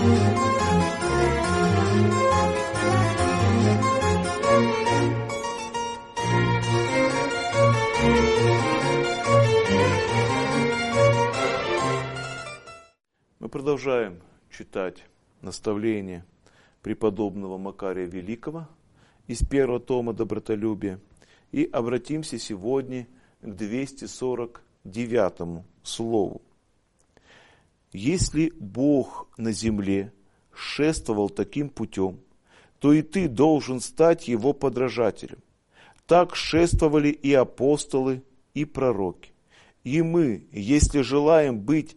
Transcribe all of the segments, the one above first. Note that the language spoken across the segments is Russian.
Мы продолжаем читать наставления преподобного Макария Великого из первого тома «Добротолюбие» и обратимся сегодня к 249 слову. «Если Бог на земле шествовал таким путем, то и ты должен стать его подражателем. Так шествовали и апостолы, и пророки. И мы, если желаем быть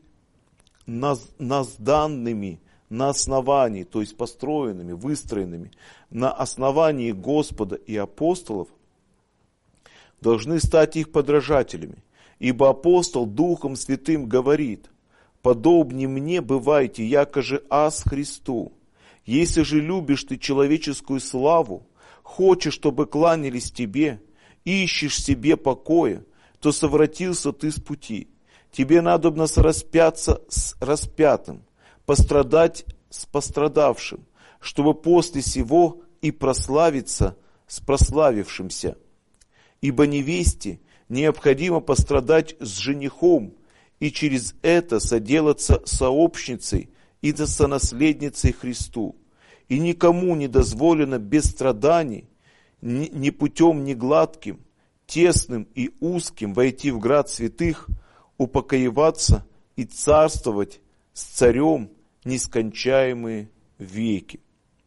назданными на основании, то есть построенными, выстроенными на основании Господа и апостолов, должны стать их подражателями. Ибо апостол Духом Святым говорит: подобни мне бывайте, яко же аз Христу. Если же любишь ты человеческую славу, хочешь, чтобы кланялись тебе, ищешь себе покоя, то совратился ты с пути. Тебе надобно распяться с распятым, пострадать с пострадавшим, чтобы после сего и прославиться с прославившимся. Ибо невесте необходимо пострадать с женихом, и через это соделаться сообщницей и сонаследницей Христу. И никому не дозволено без страданий, ни путем ни гладким, тесным и узким войти в град святых, упокоиваться и царствовать с царем нескончаемые веки».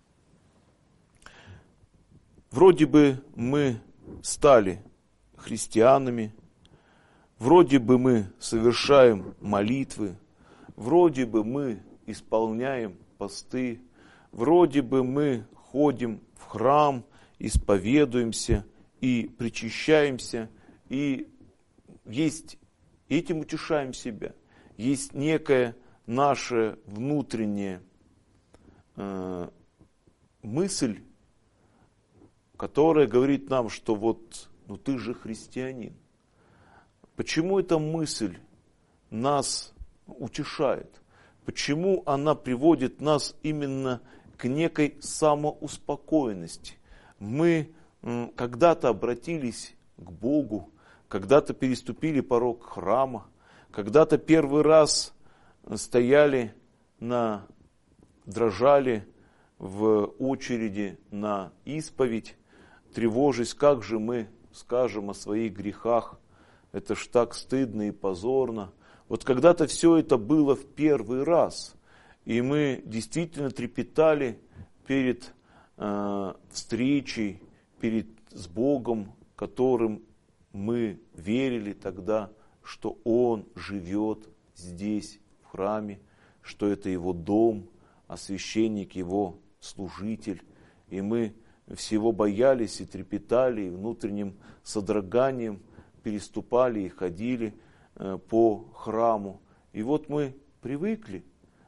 Вроде бы мы стали христианами, вроде бы мы совершаем молитвы, вроде бы мы исполняем посты, вроде бы мы ходим в храм, исповедуемся и причащаемся, и этим утешаем себя. Есть некая наша внутренняя мысль, которая говорит нам, что ты же христианин. Почему эта мысль нас утешает? Почему она приводит нас именно к некой самоуспокоенности? Мы когда-то обратились к Богу, когда-то переступили порог храма, когда-то первый раз дрожали в очереди на исповедь, тревожась, как же мы скажем о своих грехах, это ж так стыдно и позорно. Вот когда-то все это было в первый раз, и мы действительно трепетали перед встречей, с Богом, которым мы верили тогда, что Он живет здесь, в храме, что это Его дом, а священник Его служитель. И мы всего боялись и трепетали, и внутренним содроганием переступали и ходили по храму. И вот мы привыкли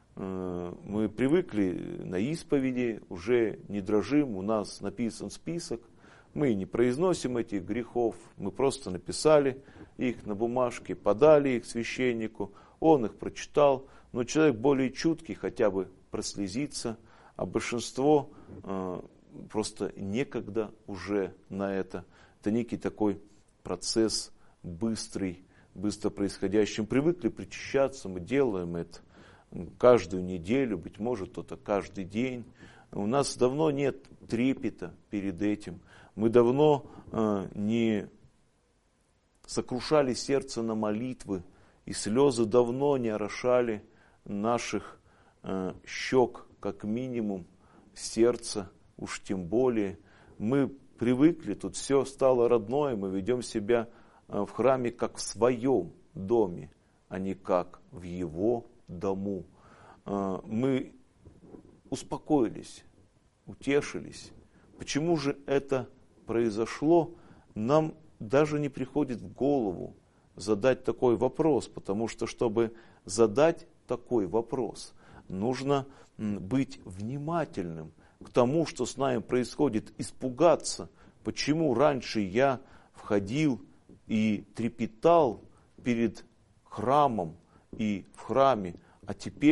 на исповеди, уже не дрожим, у нас написан список. Мы не произносим этих грехов, мы просто написали их на бумажке, подали их священнику, он их прочитал, но человек более чуткий хотя бы прослезится, а большинство просто некогда уже на это. Это некий такой процесс быстро происходящий. Мы привыкли причащаться, мы делаем это каждую неделю, быть может, кто-то каждый день. У нас давно нет трепета перед этим. Мы давно не сокрушали сердце на молитвы, и слезы давно не орошали наших щек, как минимум, сердца, уж тем более. Мы привыкли, тут все стало родное, мы ведем себя в храме как в своем доме, а не как в его дому. Мы успокоились, утешились. Почему же это произошло, нам даже не приходит в голову задать такой вопрос, потому что, чтобы задать такой вопрос, нужно быть внимательным к тому, что с нами происходит, испугаться, почему раньше я входил и трепетал перед храмом и в храме, а теперь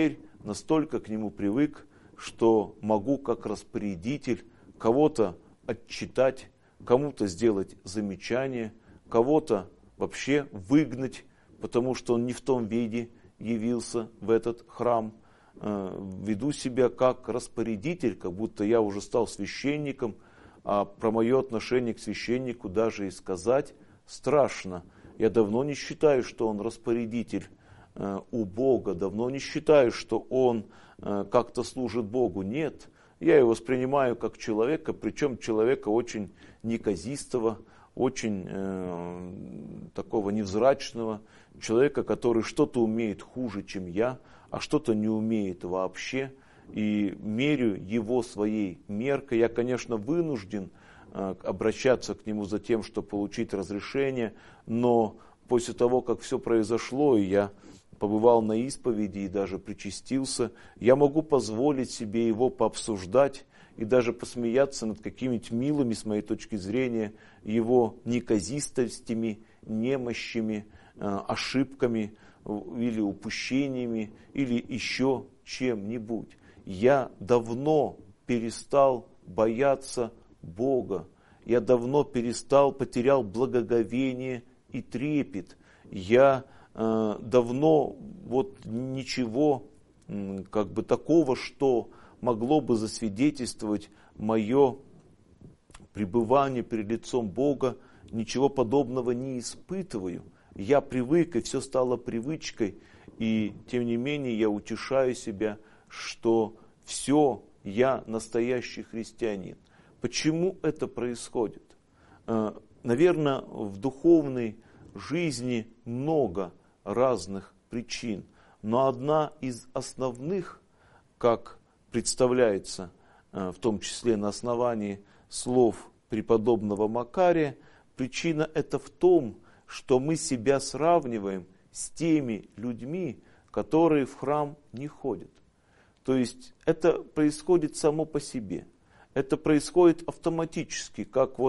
настолько к нему привык, что могу как распорядитель кого-то отчитать, кому-то сделать замечание, кого-то вообще выгнать, потому что он не в том виде явился в этот храм. Веду себя как распорядитель, как будто я уже стал священником, а про мое отношение к священнику даже и сказать страшно. Я давно не считаю, что он распорядитель у Бога, давно не считаю, что он как-то служит Богу. Нет, я его воспринимаю как человека, причем человека очень неказистого, очень такого невзрачного, человека, который что-то умеет хуже, чем я, а что-то не умеет вообще, и мерю его своей меркой. Я, конечно, вынужден обращаться к нему за тем, чтобы получить разрешение, но после того, как все произошло, и я побывал на исповеди и даже причастился, я могу позволить себе его пообсуждать и даже посмеяться над какими-то милыми, с моей точки зрения, его неказистостями, немощами, ошибками или упущениями, или еще чем-нибудь. Я давно перестал бояться Бога. Я давно потерял благоговение и трепет. Я давно ничего такого, что могло бы засвидетельствовать мое пребывание перед лицом Бога, ничего подобного не испытываю. Я привык, и все стало привычкой, и тем не менее я утешаю себя, что все, я настоящий христианин. Почему это происходит? Наверное, в духовной жизни много разных причин, но одна из основных, как представляется, в том числе на основании слов преподобного Макария, причина это в том, что мы себя сравниваем с теми людьми, которые в храм не ходят. То есть это происходит само по себе. Это происходит автоматически, как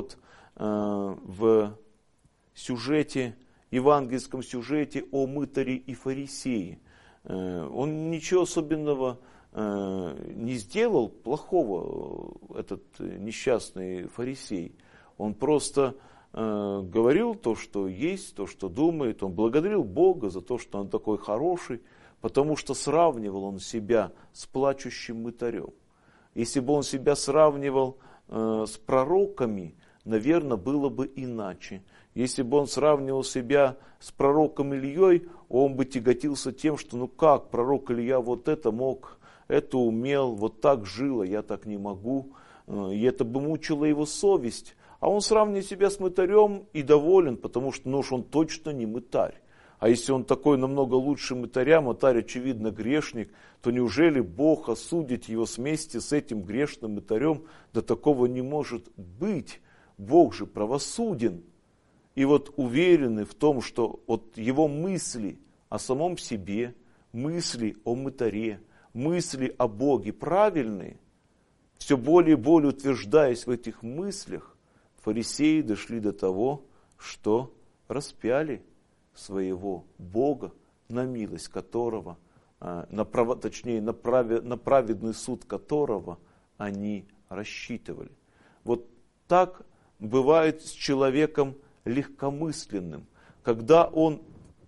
в сюжете, евангельском сюжете о мытаре и фарисее. Он ничего особенного не сделал плохого, этот несчастный фарисей. Он просто говорил то, что есть, то, что думает. Он благодарил Бога за то, что он такой хороший, потому что сравнивал он себя с плачущим мытарем. Если бы он себя сравнивал с пророками, наверное, было бы иначе. Если бы он сравнивал себя с пророком Ильей, он бы тяготился тем, что как пророк Илья вот это мог, это умел, вот так жил, а я так не могу. И это бы мучило его совесть. А он сравнивает себя с мытарем и доволен, потому что уж он точно не мытарь. А если он такой намного лучше мытаря, мытарь очевидно грешник, то неужели Бог осудит его вместе с этим грешным мытарем? Да такого не может быть. Бог же правосуден. И уверены в том, что его мысли о самом себе, мысли о мытаре, мысли о Боге правильные, все более и более утверждаясь в этих мыслях, фарисеи дошли до того, что распяли своего Бога, на милость которого, на праведный суд которого они рассчитывали. Вот так бывает с человеком легкомысленным, когда он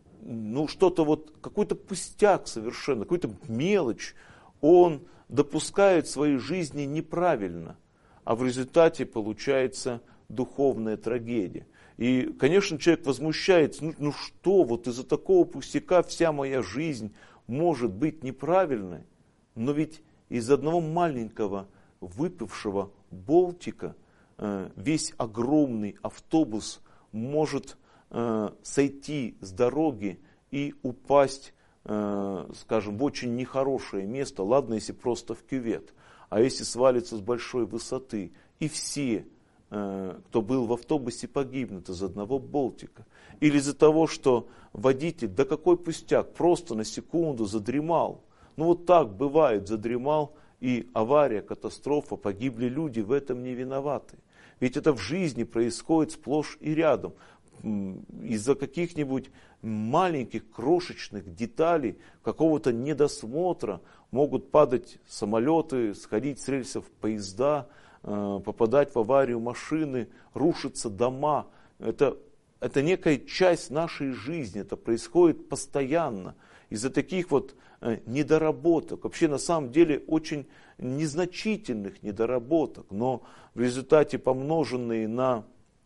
какой-то пустяк совершенно, какую-то мелочь он допускает в своей жизни неправильно, а в результате получается духовная трагедия. И, конечно, человек возмущается, что, из-за такого пустяка вся моя жизнь может быть неправильной. Но ведь из одного маленького выпившего болтика весь огромный автобус может сойти с дороги и упасть, скажем, в очень нехорошее место, ладно, если просто в кювет, а если свалится с большой высоты, и все, кто был в автобусе, погибнут из одного болтика. Или из-за того, что водитель, да какой пустяк, просто на секунду задремал. Так бывает, задремал, и авария, катастрофа, погибли люди, в этом не виноваты. Ведь это в жизни происходит сплошь и рядом. Из-за каких-нибудь маленьких крошечных деталей, какого-то недосмотра могут падать самолеты, сходить с рельсов поезда, попадать в аварию машины, рушатся дома. Это некая часть нашей жизни, это происходит постоянно. Из-за таких вот недоработок, вообще на самом деле очень незначительных недоработок, но в результате помноженные на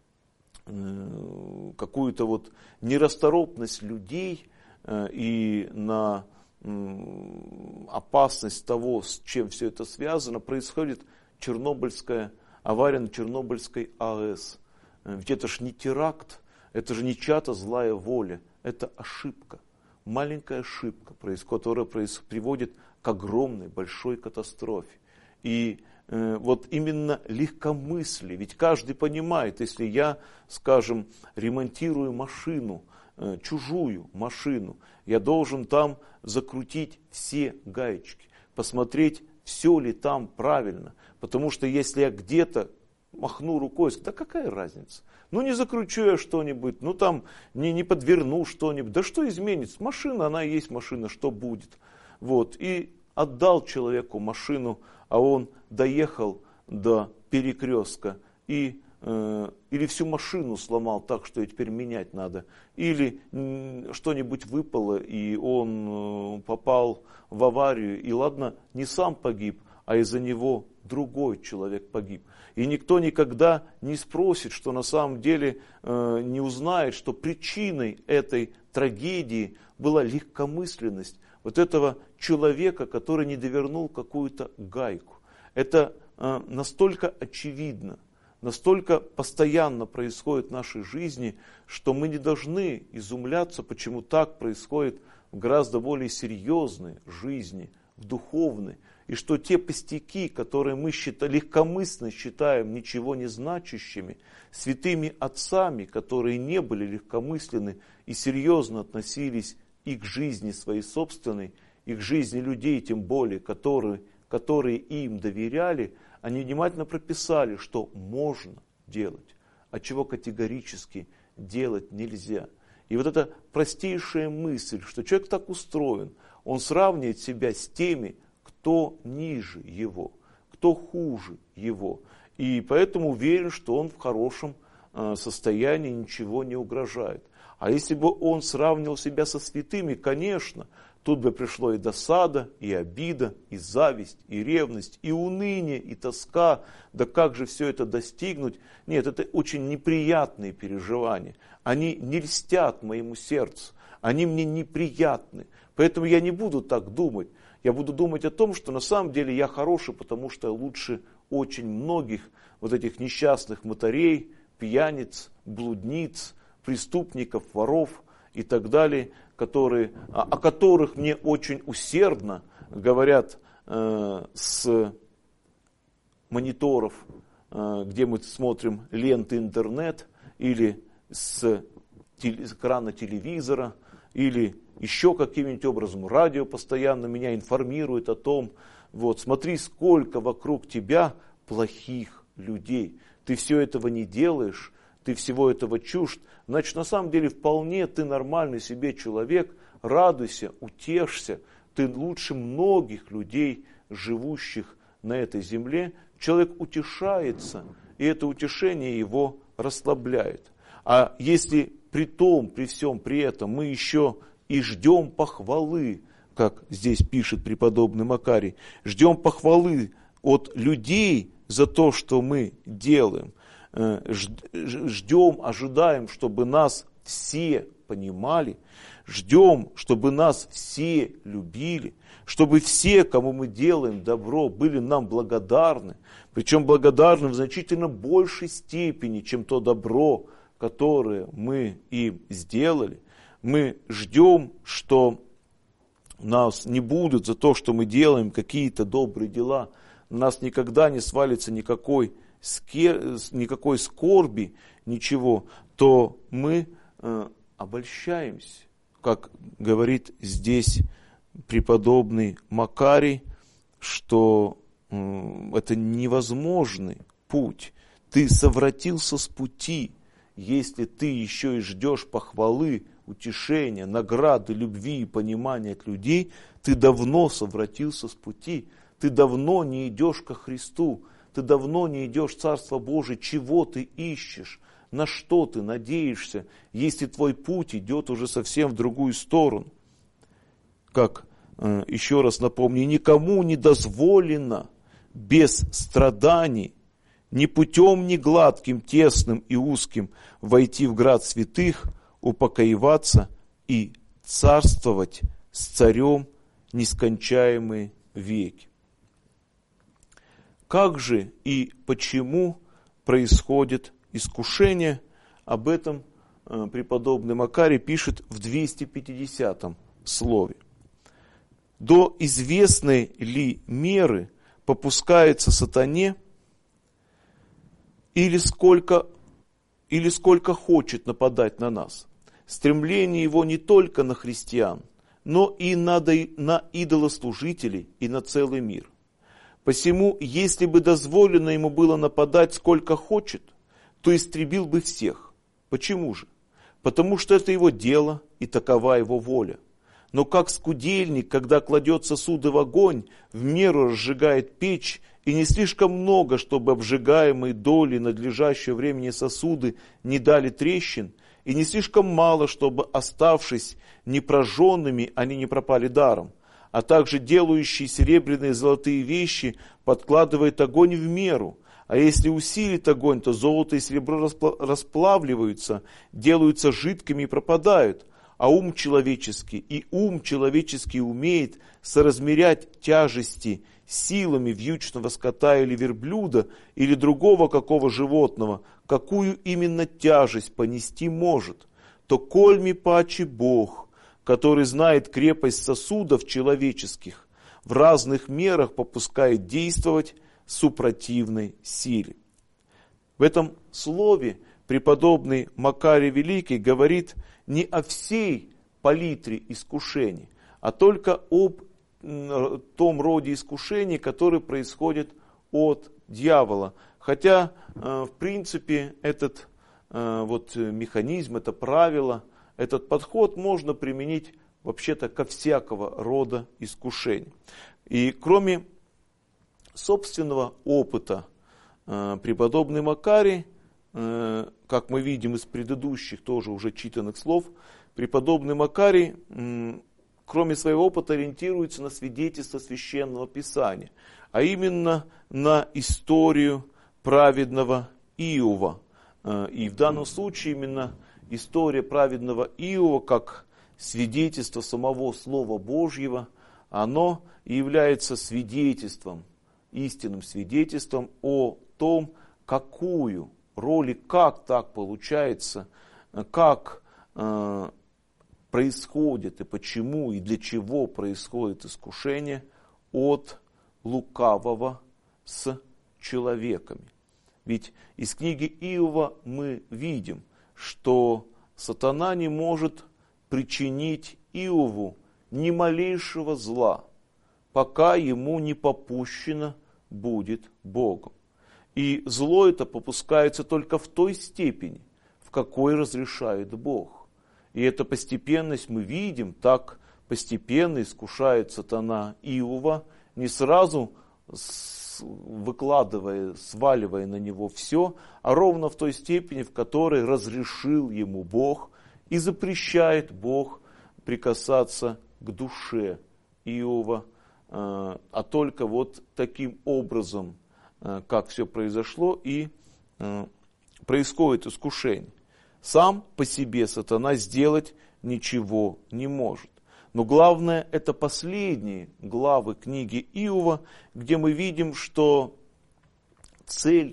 какую-то вот нерасторопность людей и на опасность того, с чем все это связано, происходит Чернобыльская авария на Чернобыльской АЭС. Ведь это же не теракт, это же не чья-то злая воля, это ошибка. Маленькая ошибка, которая приводит к огромной, большой катастрофе. И вот именно легкомыслие, ведь каждый понимает, если я, скажем, ремонтирую машину, чужую машину, я должен там закрутить все гаечки, посмотреть, все ли там правильно. Потому что если я где-то махну рукой, да какая разница? Ну не закручу я что-нибудь, ну там не подверну что-нибудь. Да что изменится? Машина, она и есть машина, что будет? Вот. И отдал человеку машину, а он доехал до перекрестка и или всю машину сломал так, что ее теперь менять надо, или что-нибудь выпало, и он попал в аварию, и ладно, не сам погиб, а из-за него другой человек погиб. И никто никогда не спросит, что на самом деле не узнает, что причиной этой трагедии была легкомысленность вот этого человека, который не довернул какую-то гайку. Это настолько очевидно, настолько постоянно происходит в нашей жизни, что мы не должны изумляться, почему так происходит в гораздо более серьезной жизни, в духовной. И что те пустяки, которые мы легкомысленно считаем ничего не значащими, святыми отцами, которые не были легкомысленны и серьезно относились и к жизни своей собственной, и к жизни людей, тем более, которые им доверяли, они внимательно прописали, что можно делать, а чего категорически делать нельзя. И вот эта простейшая мысль, что человек так устроен, он сравнивает себя с теми, кто ниже его, кто хуже его. И поэтому уверен, что он в хорошем состоянии, ничего не угрожает. А если бы он сравнивал себя со святыми, конечно, тут бы пришло и досада, и обида, и зависть, и ревность, и уныние, и тоска. Да как же все это достигнуть? Нет, это очень неприятные переживания. Они не льстят моему сердцу, они мне неприятны. Поэтому я не буду так думать. Я буду думать о том, что на самом деле я хороший, потому что я лучше очень многих вот этих несчастных мытарей, пьяниц, блудниц, преступников, воров и так далее, о которых мне очень усердно говорят с мониторов, где мы смотрим ленты интернет, или с экрана телевизора, или еще каким-нибудь образом радио постоянно меня информирует о том, вот смотри, сколько вокруг тебя плохих людей. Ты все этого не делаешь, ты всего этого чужд, значит, на самом деле вполне ты нормальный себе человек, радуйся, утешься, ты лучше многих людей, живущих на этой земле. Человек утешается, и это утешение его расслабляет. А если при всем при этом мы еще и ждем похвалы, как здесь пишет преподобный Макарий, ждем похвалы от людей за то, что мы делаем, ждем, ожидаем, чтобы нас все понимали, ждем, чтобы нас все любили, чтобы все, кому мы делаем добро, были нам благодарны, причем благодарны в значительно большей степени, чем то добро, которое мы им сделали. Мы ждем, что нас не будут за то, что мы делаем какие-то добрые дела, на нас никогда не свалится никакой скорби, ничего, то мы обольщаемся, как говорит здесь преподобный Макарий, что это невозможный путь. Ты совратился с пути, если ты еще и ждешь похвалы утешения, награды, любви и понимания от людей, ты давно совратился с пути, ты давно не идешь ко Христу, ты давно не идешь в Царство Божие, чего ты ищешь, на что ты надеешься, если твой путь идет уже совсем в другую сторону. Как, еще раз напомню, никому не дозволено без страданий, ни путем, ни гладким, тесным и узким войти в град святых, упокоиваться и царствовать с царем нескончаемые веки. Как же и почему происходит искушение? Об этом преподобный Макарий пишет в 250 слове. До известной ли меры попускается сатане, или сколько хочет нападать на нас. Стремление его не только на христиан, но и на идолослужителей и на целый мир. Посему, если бы дозволено ему было нападать сколько хочет, то истребил бы всех. Почему же? Потому что это его дело и такова его воля. Но как скудельник, когда кладет сосуды в огонь, в меру разжигает печь, и не слишком много, чтобы обжигаемые доли надлежащего времени сосуды не дали трещин, и не слишком мало, чтобы, оставшись непрожженными, они не пропали даром, а также делающий серебряные и золотые вещи подкладывает огонь в меру, а если усилит огонь, то золото и серебро расплавливаются, делаются жидкими и пропадают, а ум человеческий умеет соразмерять тяжести силами вьючного скота или верблюда, или другого какого животного, какую именно тяжесть понести может, то кольми паче Бог, который знает крепость сосудов человеческих, в разных мерах попускает действовать супротивной силе. В этом слове преподобный Макарий Великий говорит не о всей палитре искушений, а только об том роде искушений, которые происходят от дьявола. Хотя, в принципе, этот механизм, это правило, этот подход можно применить вообще-то ко всякого рода искушений. И кроме собственного опыта, преподобный Макарий, как мы видим из предыдущих тоже уже читанных слов, преподобный Макарий, кроме своего опыта, ориентируется на свидетельство Священного Писания, а именно на историю праведного Иова. И в данном случае именно история праведного Иова, как свидетельство самого Слова Божьего, оно является свидетельством, истинным свидетельством о том, какую роль и как так получается, как происходит и почему и для чего происходит искушение от лукавого с человеками. Ведь из книги Иова мы видим, что сатана не может причинить Иову ни малейшего зла, пока ему не попущено будет Богом. И зло это попускается только в той степени, в какой разрешает Бог. И эту постепенность мы видим, так постепенно искушает сатана Иова, не сразу выкладывая, сваливая на него все, а ровно в той степени, в которой разрешил ему Бог и запрещает Бог прикасаться к душе Иова, а только вот таким образом, как все произошло, и происходит искушение. Сам по себе сатана сделать ничего не может. Но главное, это последние главы книги Иова, где мы видим, что цель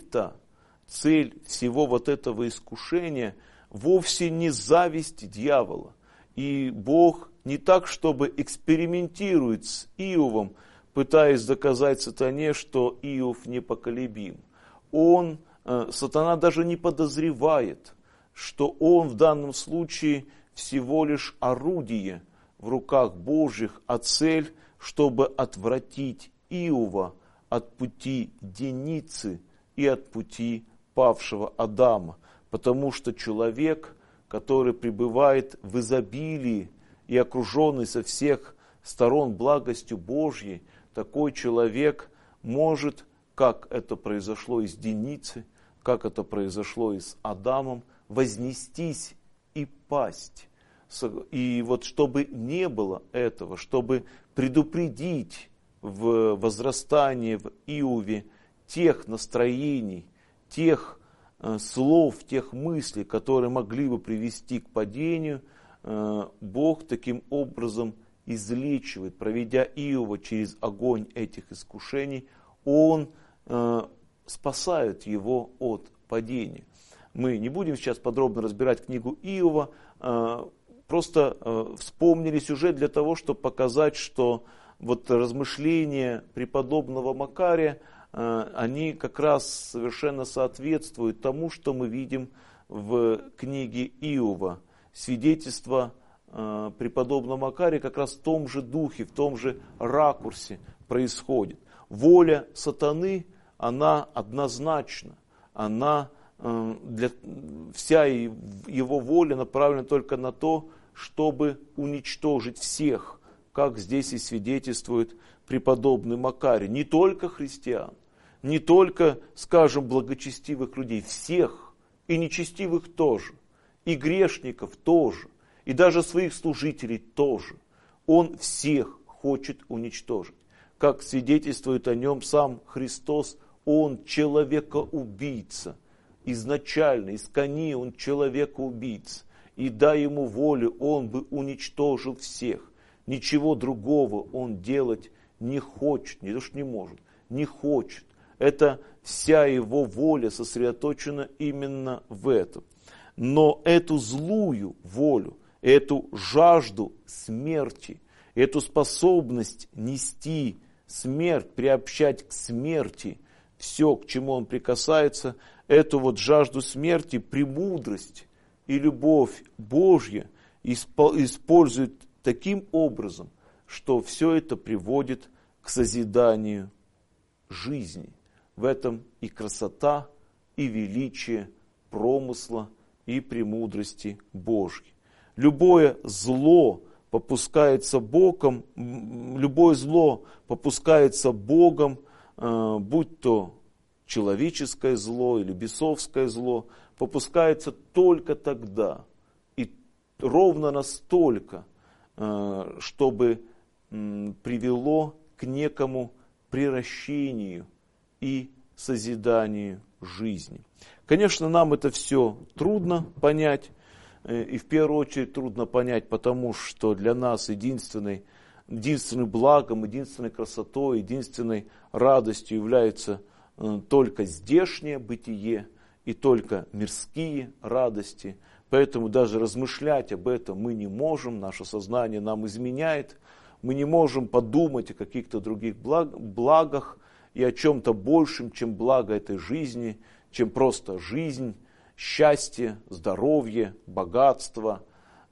всего вот этого искушения вовсе не зависть дьявола. И Бог не так, чтобы экспериментирует с Иовом, пытаясь доказать сатане, что Иов непоколебим. Сатана даже не подозревает, что он в данном случае всего лишь орудие в руках Божьих, а цель, чтобы отвратить Иова от пути деницы и от пути павшего Адама. Потому что человек, который пребывает в изобилии и окруженный со всех сторон благостью Божьей, такой человек может, как это произошло и с Деницей, как это произошло и с Адамом, вознестись и пасть. И вот чтобы не было этого, чтобы предупредить в возрастании в Иове тех настроений, тех слов, тех мыслей, которые могли бы привести к падению, Бог таким образом излечивает, проведя Иова через огонь этих искушений, Он спасает его от падения. Мы не будем сейчас подробно разбирать книгу Иова, просто вспомнили сюжет для того, чтобы показать, что вот размышления преподобного Макария, они как раз совершенно соответствуют тому, что мы видим в книге Иова. Свидетельство преподобного Макария как раз в том же духе, в том же ракурсе происходит. Воля сатаны, она однозначна, вся его воля направлена только на то, чтобы уничтожить всех, как здесь и свидетельствует преподобный Макарий. Не только христиан, не только, скажем, благочестивых людей, всех, и нечестивых тоже, и грешников тоже, и даже своих служителей тоже. Он всех хочет уничтожить. Как свидетельствует о нем сам Христос, он человекоубийца. Изначально, из кони он человекоубийца. И дай ему волю, он бы уничтожил всех. Ничего другого он делать не хочет, не то что не может, не хочет. Это вся его воля сосредоточена именно в этом. Но эту злую волю, эту жажду смерти, эту способность нести смерть, приобщать к смерти все, к чему он прикасается, эту вот жажду смерти, премудрость и любовь Божья использует таким образом, что все это приводит к созиданию жизни. В этом и красота, и величие промысла, и премудрости Божьей. Любое зло попускается Богом, будь то человеческое зло или бесовское зло, попускается только тогда и ровно настолько, чтобы привело к некому приращению и созиданию жизни. Конечно, нам это все трудно понять, и в первую очередь трудно понять, потому что для нас единственным благом, единственной красотой, единственной радостью является только здешнее бытие и только мирские радости. Поэтому даже размышлять об этом мы не можем, наше сознание нам изменяет, мы не можем подумать о каких-то других благах и о чем-то большем, чем благо этой жизни, чем просто жизнь, счастье, здоровье, богатство,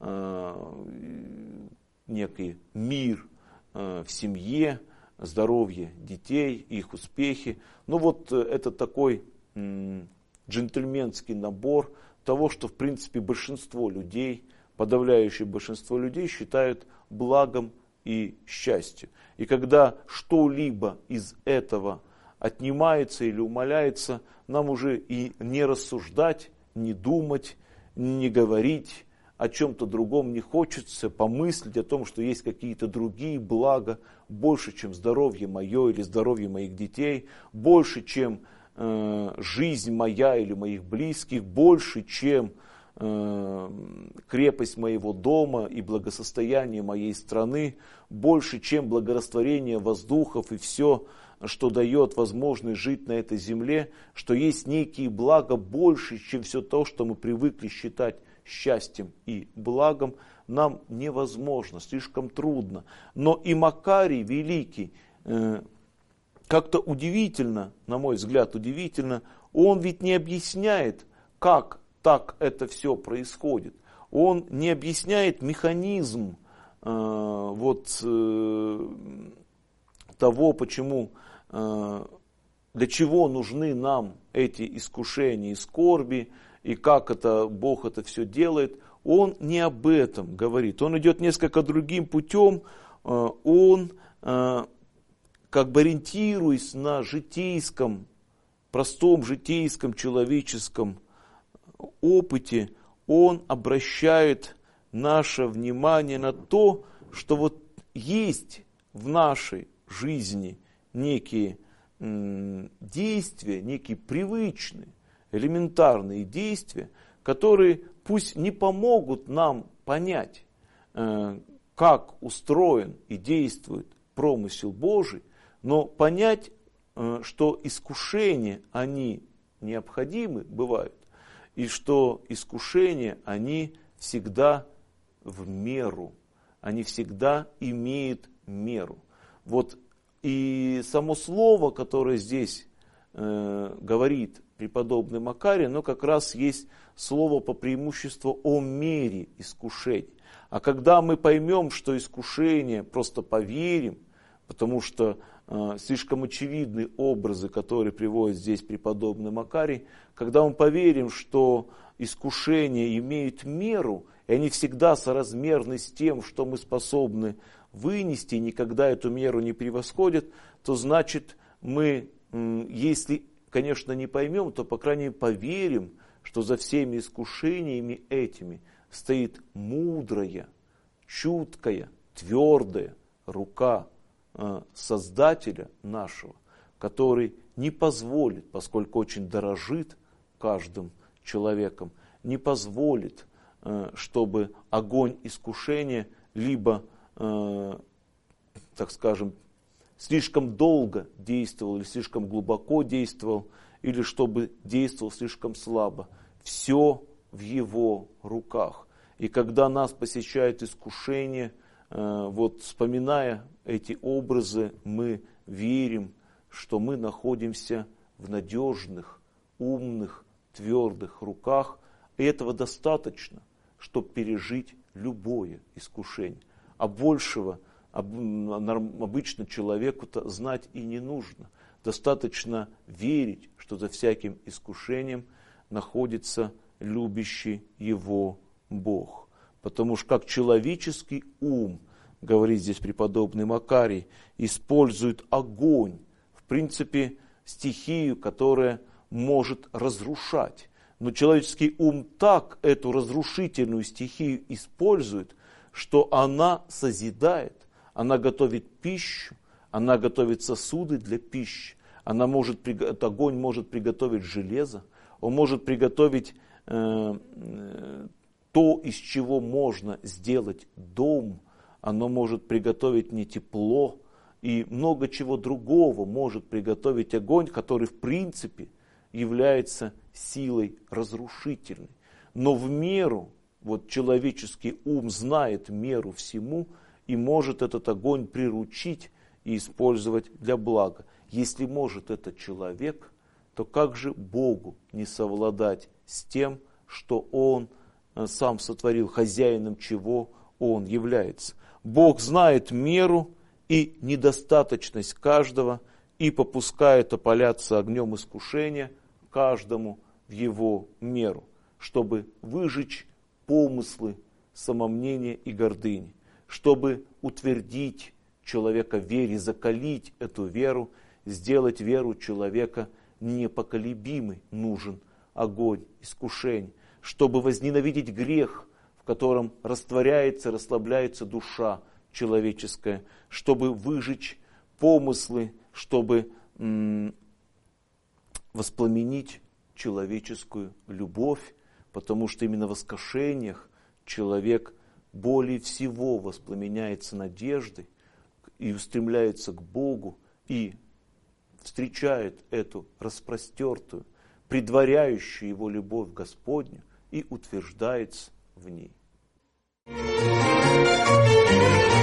некий мир в семье, здоровье детей, их успехи. Ну вот это такой джентльменский набор того, что в принципе большинство людей, подавляющее большинство людей считают благом и счастьем. И когда что-либо из этого отнимается или умаляется, нам уже и не рассуждать, не думать, не говорить о чем-то другом не хочется, помыслить о том, что есть какие-то другие блага, больше, чем здоровье мое или здоровье моих детей, больше, чем жизнь моя или моих близких, больше, чем крепость моего дома и благосостояние моей страны, больше, чем благорастворение воздухов и все, что дает возможность жить на этой земле, что есть некие блага больше, чем все то, что мы привыкли считать счастьем и благом, нам невозможно, слишком трудно. Но и Макарий Великий, как-то удивительно, на мой взгляд, удивительно, он ведь не объясняет, как так это все происходит. Он не объясняет механизм того, почему, для чего нужны нам эти искушения и скорби, и как это Бог это все делает. он не об этом говорит. Он идет несколько другим путем. Он, как бы ориентируясь на житейском, простом житейском человеческом опыте, он обращает наше внимание на то, что вот есть в нашей жизни некие действия, некие привычные, элементарные действия, которые пусть не помогут нам понять, как устроен и действует промысел Божий, но понять, что искушения, они необходимы бывают, и что искушения, они всегда в меру, они всегда имеют меру. Вот и само слово, которое здесь говорит преподобный Макарий, оно как раз есть слово по преимуществу о мере искушений. А когда мы поймем, что искушение, просто поверим, потому что слишком очевидны образы, которые приводит здесь преподобный Макарий, когда мы поверим, что искушения имеют меру, и они всегда соразмерны с тем, что мы способны вынести, и никогда эту меру не превосходят, то значит мы, если, конечно, не поймем, то, по крайней мере, поверим, что за всеми искушениями этими стоит мудрая, чуткая, твердая рука Создателя нашего, который не позволит, поскольку очень дорожит каждым человеком, не позволит, чтобы огонь искушения либо, так скажем, слишком долго действовал или слишком глубоко действовал, или чтобы действовал слишком слабо. Все в его руках. И когда нас посещает искушение, вот вспоминая эти образы, мы верим, что мы находимся в надежных, умных, твердых руках. И этого достаточно, чтобы пережить любое искушение. А большего обычно человеку-то знать и не нужно. Достаточно верить, что за всяким искушением находится любящий его Бог. Потому что как человеческий ум, говорит здесь преподобный Макарий, использует огонь, в принципе, стихию, которая может разрушать. Но человеческий ум так эту разрушительную стихию использует, что она созидает, она готовит пищу, она готовит сосуды для пищи, огонь может приготовить железо, он может приготовить то, из чего можно сделать дом, оно может приготовить не тепло, и много чего другого может приготовить огонь, который в принципе является силой разрушительной. Но в меру, вот человеческий ум знает меру всему и может этот огонь приручить и использовать для блага. Если может этот человек, то как же Богу не совладать с тем, что Он сам сотворил, хозяином чего Он является? Бог знает меру и недостаточность каждого и попускает опаляться огнем искушения каждому в его меру, чтобы выжечь помыслы самомнения и гордыни, чтобы утвердить человека в вере, закалить эту веру, сделать веру человека непоколебимой, нужен огонь искушений, чтобы возненавидеть грех, в котором растворяется, расслабляется душа человеческая, чтобы выжечь помыслы, чтобы воспламенить человеческую любовь, потому что именно в воскрешениях человек более всего воспламеняется надеждой и устремляется к Богу и встречает эту распростертую, предваряющую его любовь Господню и утверждается в ней.